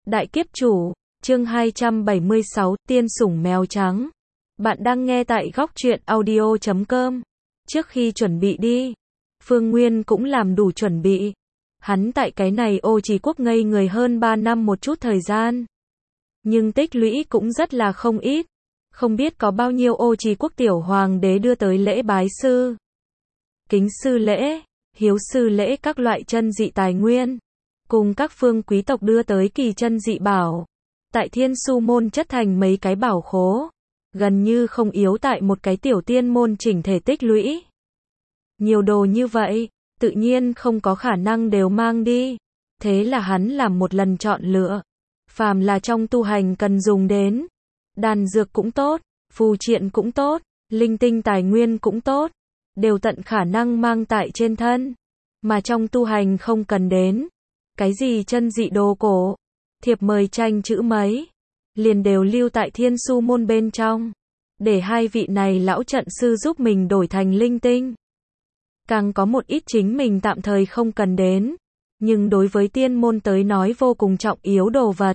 Đại kiếp chủ, chương 276, tiên sủng mèo trắng. Bạn đang nghe tại góc truyện audio.com. Trước khi chuẩn bị đi, Phương Nguyên cũng làm đủ chuẩn bị. Hắn tại cái này Ô Trì Quốc ngây người hơn 3 năm một chút thời gian. Nhưng tích lũy cũng rất là không ít. Không biết có bao nhiêu Ô Trì Quốc tiểu hoàng đế đưa tới lễ bái sư, kính sư lễ, hiếu sư lễ các loại chân dị tài nguyên. Cùng các phương quý tộc đưa tới kỳ chân dị bảo. Tại Thiên Su môn chất thành mấy cái bảo khố. Gần như không yếu tại một cái tiểu tiên môn chỉnh thể tích lũy. Nhiều đồ như vậy, tự nhiên không có khả năng đều mang đi. Thế là hắn làm một lần chọn lựa. Phàm là trong tu hành cần dùng đến. Đan dược cũng tốt, phù triện cũng tốt, linh tinh tài nguyên cũng tốt. Đều tận khả năng mang tại trên thân. Mà trong tu hành không cần đến. Cái gì chân dị đồ cổ, thiệp mời tranh chữ mấy, liền đều lưu tại Thiên Su môn bên trong, để hai vị này lão trận sư giúp mình đổi thành linh tinh. Càng có một ít chính mình tạm thời không cần đến, nhưng đối với tiên môn tới nói vô cùng trọng yếu đồ vật.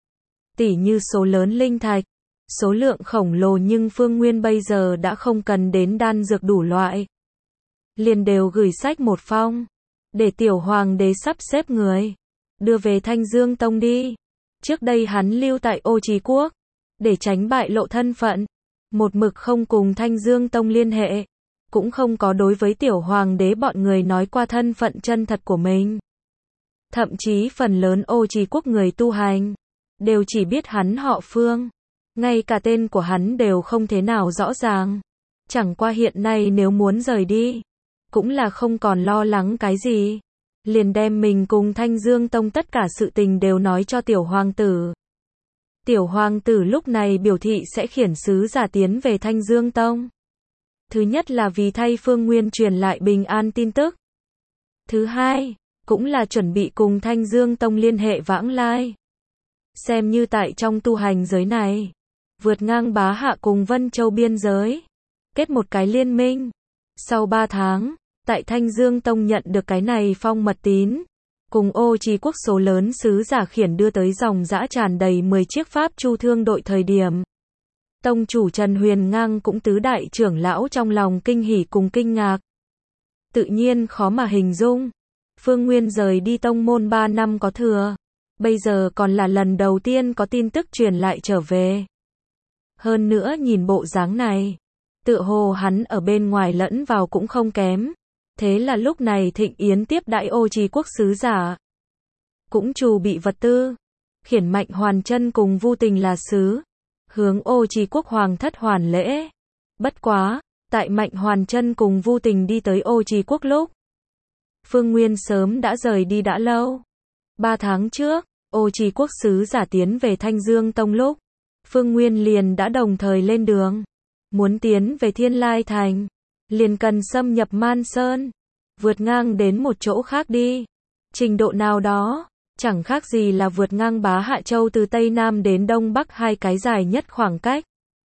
Tỉ như số lớn linh thạch, số lượng khổng lồ nhưng Phương Nguyên bây giờ đã không cần đến đan dược đủ loại. Liền đều gửi sách một phong. Để tiểu hoàng đế sắp xếp người, đưa về Thanh Dương Tông đi. Trước đây hắn lưu tại Ô Trì Quốc, để tránh bại lộ thân phận, một mực không cùng Thanh Dương Tông liên hệ, cũng không có đối với tiểu hoàng đế bọn người nói qua thân phận chân thật của mình. Thậm chí phần lớn Ô Trì Quốc người tu hành, đều chỉ biết hắn họ Phương, ngay cả tên của hắn đều không thế nào rõ ràng. Chẳng qua hiện nay nếu muốn rời đi, cũng là không còn lo lắng cái gì. Liền đem mình cùng Thanh Dương Tông tất cả sự tình đều nói cho tiểu hoàng tử. Tiểu hoàng tử lúc này biểu thị sẽ khiển sứ giả tiến về Thanh Dương Tông. Thứ nhất là vì thay Phương Nguyên truyền lại bình an tin tức. Thứ hai, cũng là chuẩn bị cùng Thanh Dương Tông liên hệ vãng lai. Xem như tại trong tu hành giới này, vượt ngang Bá Hạ cùng Vân Châu biên giới, kết một cái liên minh. Sau 3 tháng, tại Thanh Dương Tông nhận được cái này phong mật tín, cùng Ô Trì Quốc số lớn sứ giả khiển đưa tới dòng dã tràn đầy 10 chiếc pháp chu thương đội thời điểm. Tông chủ Trần Huyền Ngang cũng tứ đại trưởng lão trong lòng kinh hỉ cùng kinh ngạc. Tự nhiên khó mà hình dung. Phương Nguyên rời đi tông môn 3 năm có thừa. Bây giờ còn là lần đầu tiên có tin tức truyền lại trở về. Hơn nữa nhìn bộ dáng này, tựa hồ hắn ở bên ngoài lẫn vào cũng không kém. Thế là lúc này Thịnh Yến tiếp đãi Ô Trì Quốc sứ giả, cũng chuẩn bị vật tư, khiển Mạnh Hoàn Chân cùng Vu Tình là sứ, hướng Ô Trì Quốc hoàng thất hoàn lễ. Bất quá, tại Mạnh Hoàn Chân cùng Vu Tình đi tới Ô Trì Quốc lúc, Phương Nguyên sớm đã rời đi đã lâu. 3 tháng trước, Ô Trì Quốc sứ giả tiến về Thanh Dương Tông lúc, Phương Nguyên liền đã đồng thời lên đường, muốn tiến về Thiên Lai Thành. Liền cần xâm nhập Man Sơn, vượt ngang đến một chỗ khác đi. Trình độ nào đó, chẳng khác gì là vượt ngang Bá Hạ Châu từ Tây Nam đến Đông Bắc hai cái dài nhất khoảng cách.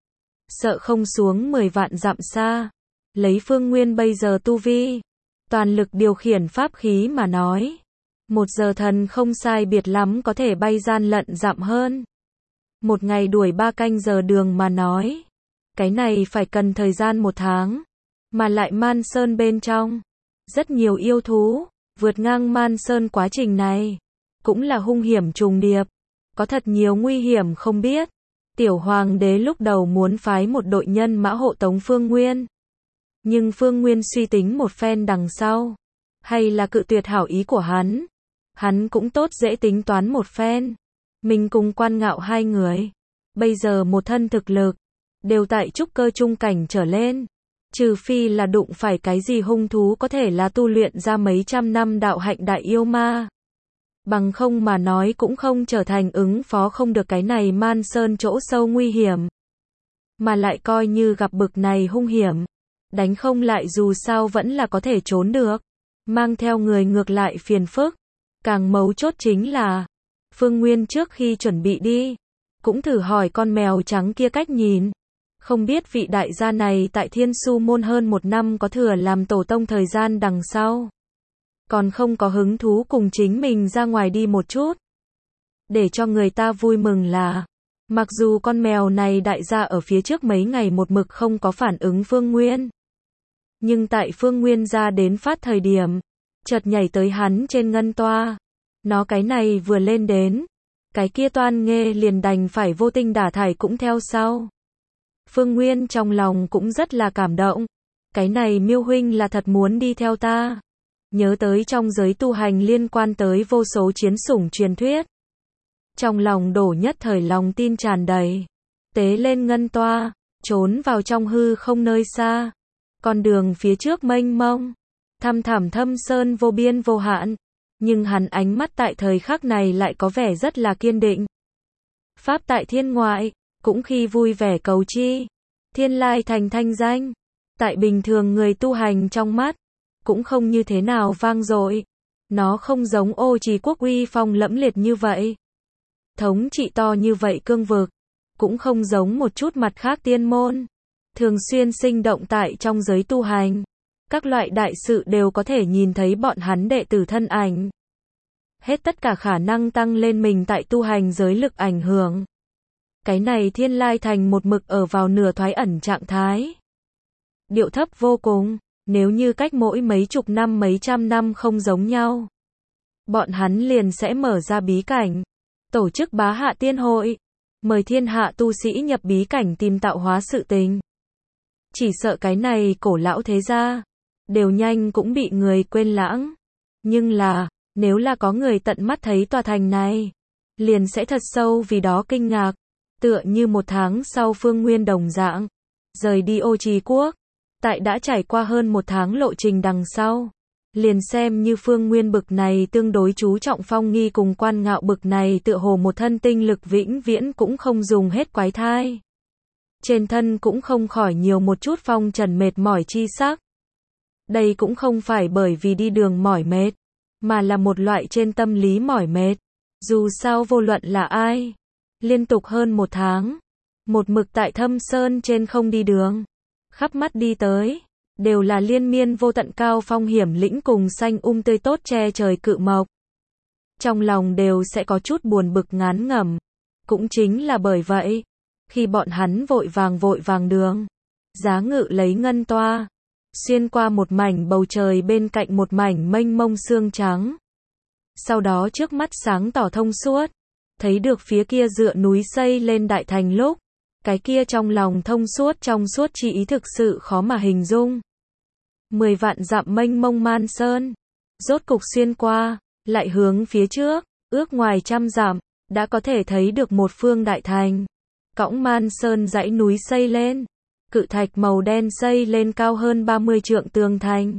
Sợ không xuống 10 vạn dặm xa. Lấy Phương Nguyên bây giờ tu vi, toàn lực điều khiển pháp khí mà nói. 1 giờ thần không sai biệt lắm có thể bay gian lận dặm hơn. 1 ngày đuổi 3 canh giờ đường mà nói. Cái này phải cần thời gian 1 tháng. Mà lại Man Sơn bên trong, rất nhiều yêu thú, vượt ngang Man Sơn quá trình này, cũng là hung hiểm trùng điệp, có thật nhiều nguy hiểm không biết. Tiểu hoàng đế lúc đầu muốn phái một đội nhân mã hộ tống Phương Nguyên. Nhưng Phương Nguyên suy tính một phen đằng sau, hay là cự tuyệt hảo ý của hắn. Hắn cũng tốt dễ tính toán một phen. Mình cùng Quan Ngạo hai người, bây giờ một thân thực lực, đều tại trúc cơ trung cảnh trở lên. Trừ phi là đụng phải cái gì hung thú có thể là tu luyện ra mấy trăm năm đạo hạnh đại yêu ma. Bằng không mà nói cũng không trở thành ứng phó không được cái này Man Sơn chỗ sâu nguy hiểm. Mà lại coi như gặp bực này hung hiểm, đánh không lại dù sao vẫn là có thể trốn được. Mang theo người ngược lại phiền phức. Càng mấu chốt chính là, Phương Nguyên trước khi chuẩn bị đi, cũng thử hỏi con mèo trắng kia cách nhìn. Không biết vị đại gia này tại Thiên Su môn hơn 1 năm có thừa làm tổ tông thời gian đằng sau, còn không có hứng thú cùng chính mình ra ngoài đi một chút. Để cho người ta vui mừng là, mặc dù con mèo này đại gia ở phía trước mấy ngày một mực không có phản ứng Phương Nguyên. Nhưng tại Phương Nguyên ra đến phát thời điểm, chợt nhảy tới hắn trên ngân toa. Nó cái này vừa lên đến, cái kia toan nghê liền đành phải vô tình đả thải cũng theo sau. Phương Nguyên trong lòng cũng rất là cảm động. Cái này Miêu huynh là thật muốn đi theo ta. Nhớ tới trong giới tu hành liên quan tới vô số chiến sủng truyền thuyết. Trong lòng đổ nhất thời lòng tin tràn đầy. Tế lên ngân toa, trốn vào trong hư không nơi xa. Con đường phía trước mênh mông, thăm thẳm thâm sơn vô biên vô hạn. Nhưng hắn ánh mắt tại thời khắc này lại có vẻ rất là kiên định. Pháp tại thiên ngoại, cũng khi vui vẻ cầu chi. Thiên lai thành thanh danh. Tại bình thường người tu hành trong mắt, cũng không như thế nào vang dội. Nó không giống Ô Trì quốc uy phong lẫm liệt như vậy. Thống trị to như vậy cương vực, cũng không giống một chút mặt khác tiên môn. Thường xuyên sinh động tại trong giới tu hành. Các loại đại sự đều có thể nhìn thấy bọn hắn đệ tử thân ảnh. Hết tất cả khả năng tăng lên mình tại tu hành giới lực ảnh hưởng. Cái này thiên lai thành một mực ở vào nửa thoái ẩn trạng thái. Điệu thấp vô cùng, nếu như cách mỗi mấy chục năm mấy trăm năm không giống nhau. Bọn hắn liền sẽ mở ra bí cảnh, tổ chức bá hạ tiên hội, mời thiên hạ tu sĩ nhập bí cảnh tìm tạo hóa sự tình. Chỉ sợ cái này cổ lão thế gia, đều nhanh cũng bị người quên lãng. Nhưng là, nếu là có người tận mắt thấy tòa thành này, liền sẽ thật sâu vì đó kinh ngạc. Tựa như một tháng sau Phương Nguyên đồng dạng, rời đi Ô Trì quốc. Tại đã trải qua hơn một tháng lộ trình đằng sau, liền xem như Phương Nguyên bực này tương đối chú trọng phong nghi cùng quan ngạo bực này tựa hồ một thân tinh lực vĩnh viễn cũng không dùng hết quái thai. Trên thân cũng không khỏi nhiều một chút phong trần mệt mỏi chi sắc. Đây cũng không phải bởi vì đi đường mỏi mệt, mà là một loại trên tâm lý mỏi mệt. Dù sao vô luận là ai, liên tục hơn một tháng, một mực tại Thâm Sơn trên không đi đường, khắp mắt đi tới, đều là liên miên vô tận cao phong hiểm lĩnh cùng xanh tươi tốt che trời cự mộc. Trong lòng đều sẽ có chút buồn bực ngán ngẩm. Cũng chính là bởi vậy, khi bọn hắn vội vàng đường, giá ngự lấy ngân toa, xuyên qua một mảnh bầu trời bên cạnh một mảnh mênh mông sương trắng. Sau đó trước mắt sáng tỏ thông suốt, thấy được phía kia dựa núi xây lên đại thành lúc, cái kia trong lòng thông suốt trong suốt chi ý thực sự khó mà hình dung. 10 vạn dặm mênh mông man sơn, rốt cục xuyên qua, lại hướng phía trước, ước ngoài trăm dặm, đã có thể thấy được một phương đại thành. Cõng man sơn dãy núi xây lên, cự thạch màu đen xây lên cao hơn 30 trượng tường thành.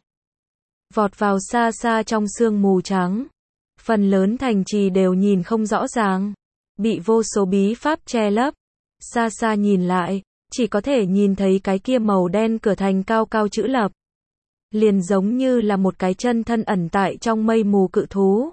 Vọt vào xa xa trong sương mù trắng, phần lớn thành trì đều nhìn không rõ ràng, bị vô số bí pháp che lấp. Xa xa nhìn lại, chỉ có thể nhìn thấy cái kia màu đen cửa thành cao cao chữ lập. Liền giống như là một cái chân thân ẩn tại trong mây mù cự thú.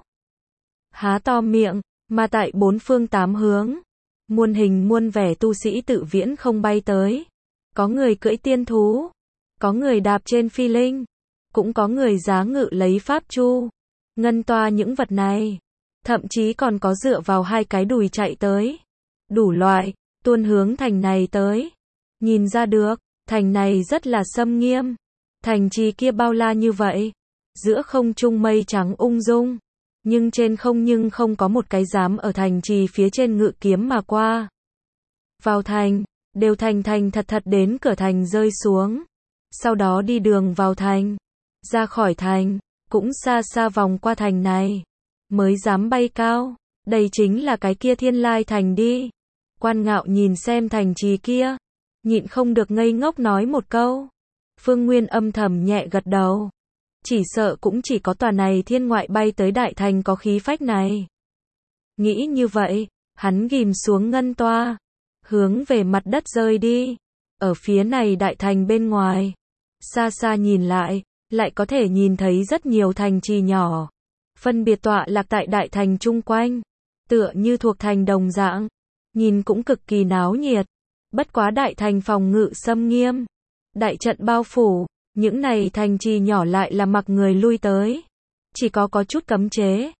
Há to miệng, mà tại bốn phương tám hướng, muôn hình muôn vẻ tu sĩ tự viễn không bay tới. Có người cưỡi tiên thú, có người đạp trên phi linh, cũng có người giá ngự lấy pháp chu, ngân toa những vật này. Thậm chí còn có dựa vào hai cái đùi chạy tới. Đủ loại, tuôn hướng thành này tới. Nhìn ra được, thành này rất là xâm nghiêm. Thành trì kia bao la như vậy, giữa không trung mây trắng dung, nhưng trên không nhưng không có một cái dám ở thành trì phía trên ngự kiếm mà qua. Vào thành, đều thành thật đến cửa thành rơi xuống. Sau đó đi đường vào thành, ra khỏi thành, cũng xa xa vòng qua thành này, mới dám bay cao. Đây chính là cái kia thiên lai thành đi. Quan ngạo nhìn xem thành trì kia, nhịn không được ngây ngốc nói một câu. Phương Nguyên âm thầm nhẹ gật đầu. Chỉ sợ cũng chỉ có tòa này thiên ngoại bay tới đại thành có khí phách này. Nghĩ như vậy, hắn ghim xuống ngân toa, hướng về mặt đất rơi đi. Ở phía này đại thành bên ngoài, xa xa nhìn lại có thể nhìn thấy rất nhiều thành trì nhỏ, phân biệt tọa lạc tại đại thành chung quanh, tựa như thuộc thành đồng dạng, nhìn cũng cực kỳ náo nhiệt. Bất quá đại thành phòng ngự xâm nghiêm, đại trận bao phủ, những này thành trì nhỏ lại là mặc người lui tới, chỉ có chút cấm chế,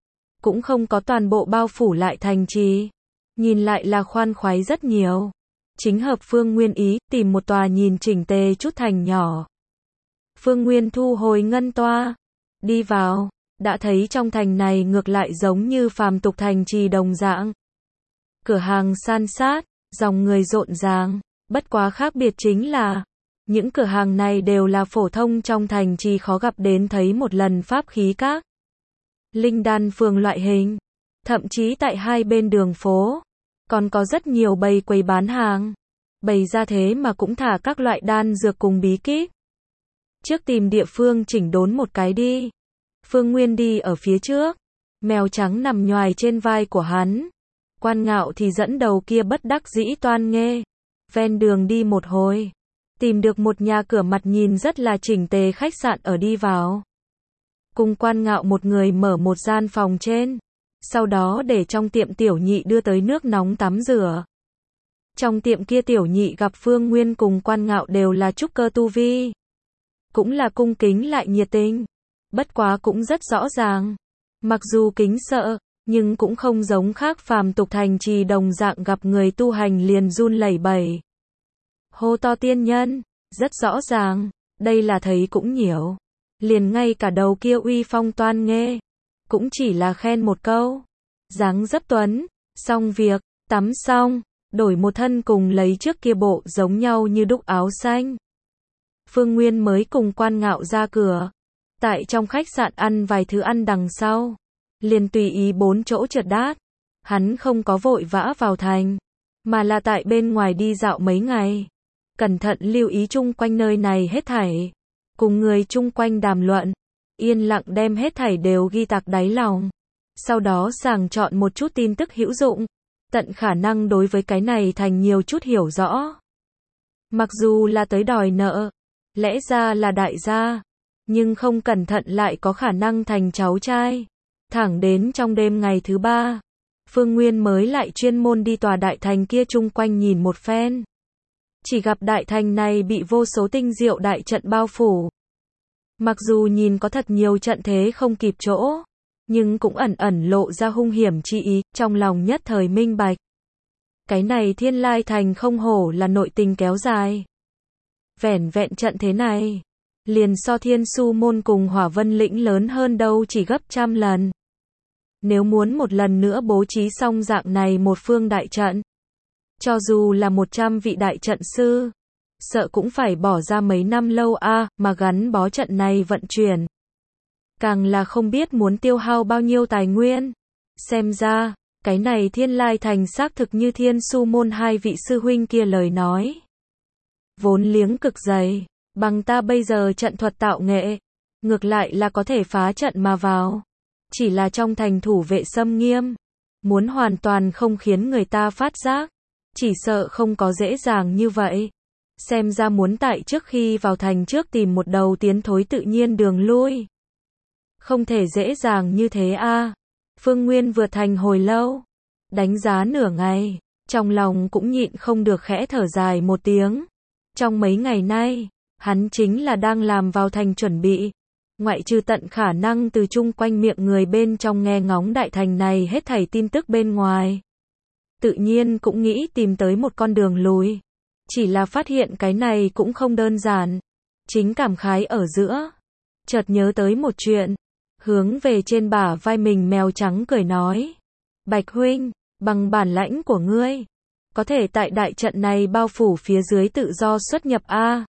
cũng không có toàn bộ bao phủ lại thành trì. Nhìn lại là khoan khoái rất nhiều. Chính hợp Phương Nguyên ý, tìm một tòa nhìn chỉnh tề chút thành nhỏ. Phương Nguyên thu hồi ngân toa. Đi vào, đã thấy trong thành này ngược lại giống như phàm tục thành trì đồng dạng. Cửa hàng san sát, dòng người rộn ràng, bất quá khác biệt chính là, những cửa hàng này đều là phổ thông trong thành trì khó gặp đến thấy một lần pháp khí các. Linh đan phường loại hình, thậm chí tại hai bên đường phố, còn có rất nhiều bày quầy bán hàng, bày ra thế mà cũng thả các loại đan dược cùng bí kíp. Trước tìm địa phương chỉnh đốn một cái đi. Phương Nguyên đi ở phía trước, mèo trắng nằm nhoài trên vai của hắn. Quan Ngạo thì dẫn đầu kia bất đắc dĩ toan nghê. Ven đường đi một hồi, tìm được một nhà cửa mặt nhìn rất là chỉnh tề khách sạn ở đi vào. Cùng Quan Ngạo một người mở một gian phòng trên, sau đó để trong tiệm tiểu nhị đưa tới nước nóng tắm rửa. Trong tiệm kia tiểu nhị gặp Phương Nguyên cùng Quan Ngạo đều là trúc cơ tu vi. Cũng là cung kính lại nhiệt tình. Bất quá cũng rất rõ ràng. Mặc dù kính sợ, nhưng cũng không giống khác phàm tục thành trì đồng dạng gặp người tu hành liền run lẩy bẩy. Hô to tiên nhân, rất rõ ràng, đây là thấy cũng nhiều. Liền ngay cả đầu kia uy phong toan nghê, cũng chỉ là khen một câu. Dáng dấp tuấn, xong việc, tắm xong, đổi một thân cùng lấy trước kia bộ giống nhau như đúc áo xanh. Phương Nguyên mới cùng Quan Ngạo ra cửa. Tại trong khách sạn ăn vài thứ ăn đằng sau. Liền tùy ý 4 chỗ trượt đát. Hắn không có vội vã vào thành. Mà là tại bên ngoài đi dạo mấy ngày. Cẩn thận lưu ý chung quanh nơi này hết thảy. Cùng người chung quanh đàm luận. Yên lặng đem hết thảy đều ghi tạc đáy lòng. Sau đó sàng chọn một chút tin tức hữu dụng. Tận khả năng đối với cái này thành nhiều chút hiểu rõ. Mặc dù là tới đòi nợ. Lẽ ra là đại gia. Nhưng không cẩn thận lại có khả năng thành cháu trai. Thẳng đến trong đêm ngày thứ 3. Phương Nguyên mới lại chuyên môn đi tòa đại thành kia chung quanh nhìn một phen. Chỉ gặp đại thành này bị vô số tinh diệu đại trận bao phủ. Mặc dù nhìn có thật nhiều trận thế không kịp chỗ. Nhưng cũng ẩn ẩn lộ ra hung hiểm chi ý, trong lòng nhất thời minh bạch. Cái này Thiên Lai Thành không hổ là nội tình kéo dài. Vẻn vẹn trận thế này. Liền so Thiên Su Môn cùng Hỏa Vân Lĩnh lớn hơn đâu chỉ gấp trăm lần. Nếu muốn một lần nữa bố trí xong dạng này một phương đại trận. Cho dù là 100 vị đại trận sư. Sợ cũng phải bỏ ra mấy năm lâu mà gắn bó trận này vận chuyển. Càng là không biết muốn tiêu hao bao nhiêu tài nguyên. Xem ra, cái này Thiên Lai Thành xác thực như Thiên Su Môn hai vị sư huynh kia lời nói. Vốn liếng cực dày, bằng ta bây giờ trận thuật tạo nghệ, ngược lại là có thể phá trận mà vào. Chỉ là trong thành thủ vệ xâm nghiêm, muốn hoàn toàn không khiến người ta phát giác, chỉ sợ không có dễ dàng như vậy. Xem ra muốn tại trước khi vào thành trước tìm một đầu tiến thối tự nhiên đường lui. Không thể dễ dàng như thế Phương Nguyên vượt thành hồi lâu, đánh giá nửa ngày, trong lòng cũng nhịn không được khẽ thở dài một tiếng. Trong mấy ngày nay, hắn chính là đang làm vào thành chuẩn bị. Ngoại trừ tận khả năng từ chung quanh miệng người bên trong nghe ngóng đại thành này hết thảy tin tức bên ngoài. Tự nhiên cũng nghĩ tìm tới một con đường lùi. Chỉ là phát hiện cái này cũng không đơn giản. Chính cảm khái ở giữa. Chợt nhớ tới một chuyện. Hướng về trên bả vai mình mèo trắng cười nói. Bạch huynh, bằng bản lãnh của ngươi. Có thể tại đại trận này bao phủ phía dưới tự do xuất nhập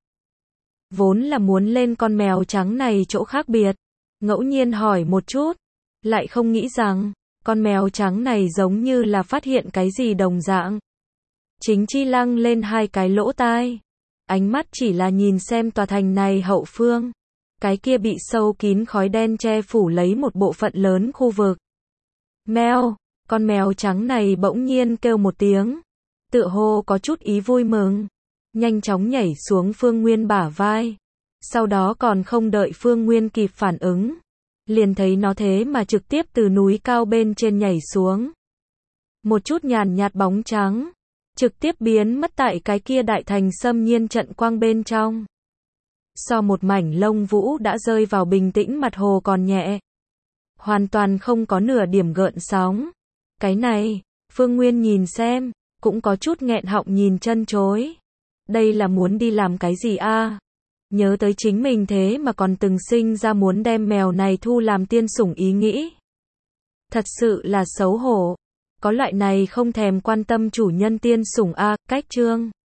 Vốn là muốn lên con mèo trắng này chỗ khác biệt. Ngẫu nhiên hỏi một chút. Lại không nghĩ rằng, con mèo trắng này giống như là phát hiện cái gì đồng dạng. Chính chi lăng lên hai cái lỗ tai. Ánh mắt chỉ là nhìn xem tòa thành này hậu phương. Cái kia bị sâu kín khói đen che phủ lấy một bộ phận lớn khu vực. Mèo, con mèo trắng này bỗng nhiên kêu một tiếng. Tựa hồ có chút ý vui mừng. Nhanh chóng nhảy xuống Phương Nguyên bả vai. Sau đó còn không đợi Phương Nguyên kịp phản ứng. Liền thấy nó thế mà trực tiếp từ núi cao bên trên nhảy xuống. Một chút nhàn nhạt bóng trắng. Trực tiếp biến mất tại cái kia đại thành xâm nhiên trận quang bên trong. So một mảnh lông vũ đã rơi vào bình tĩnh mặt hồ còn nhẹ. hoàn toàn không có nửa điểm gợn sóng. Cái này, Phương Nguyên nhìn xem, cũng có chút nghẹn họng nhìn chân chối. Đây là muốn đi làm cái gì a? Nhớ tới chính mình thế mà còn từng sinh ra muốn đem mèo này thu làm tiên sủng ý nghĩ. Thật sự là xấu hổ. Có loại này không thèm quan tâm chủ nhân tiên sủng a, cách chương.